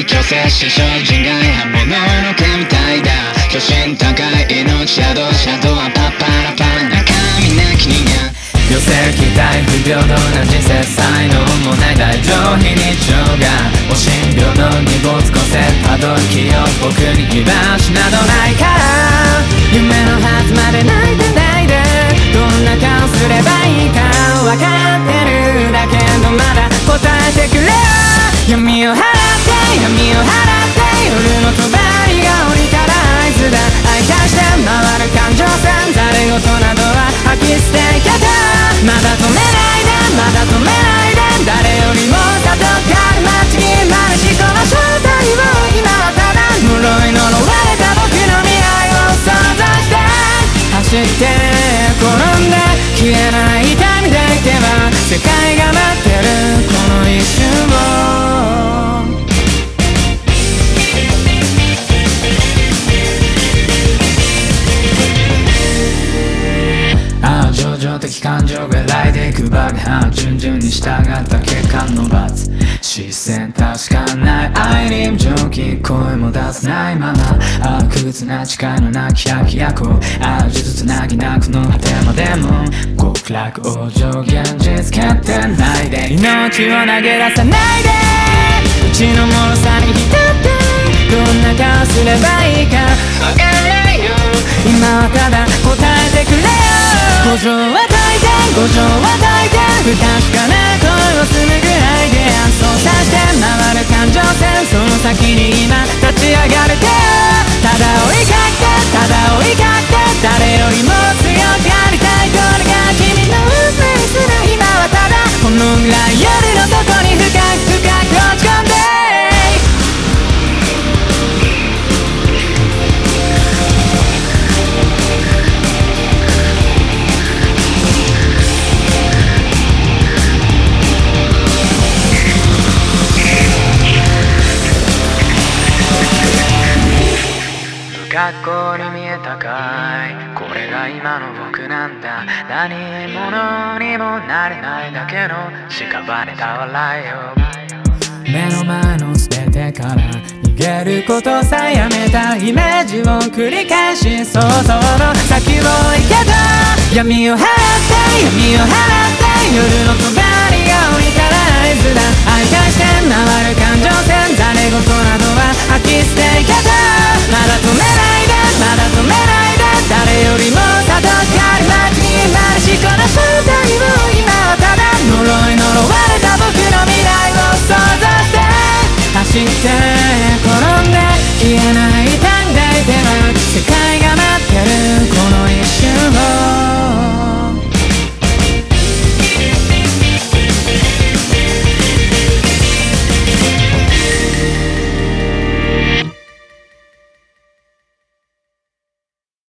強制し精進外反物の毛みたいだ。巨神高い命シャドウはパッパラパラ中身なき人間。 寄せ期待不平等な人生才能もない大上非日常がお診療の荷物個性たどる気を僕に居場所などないから夢のはずまで泣いてないでどんな顔すればいいか分かってるだけどまだ答えてくれ闇を払って夜の帳が降りたら合図だ愛化して回る感情線ざれ言などは吐き捨てけどまだ止めないで誰よりもさとかる街にまるしこの正体を今はただ呪い呪われた僕の未来を想像して走って転んで消えない痛みでいけば世界が待ってるこの一瞬を情緒的感情が来でいく爆破順々に従った結果の罰視線確かない愛に蒸気声も出せないまま悪屈な誓いのなき百役をある術つなぎなくの果てまでも極楽往生現実決定ないで命を投げ出さないでうちの脆さに浸ってどんな顔すればいいか分からないよ今はただ答えてくれよ五条は解いて不確かな声をするぐらいで操作して回る感情線その先に今立ち上がる手ただ追いかけて誰よりも強くありたいこれが君の運命する今はただこのぐらい夜の底に深く落ち込んで学校に見えたかいこれが今の僕なんだ何者にもなれないだけの屍た笑いよ目の前の全てから逃げることさえやめたイメージを繰り返し想像の先を行けた闇を払って夜の帳が降りたら合図だ愛化して回る感情線ざれ言などは吐き捨ていけたまだ止めないで誰よりもさとかる街にまるしこの正体を今はただ呪われた僕の未来を想像して走って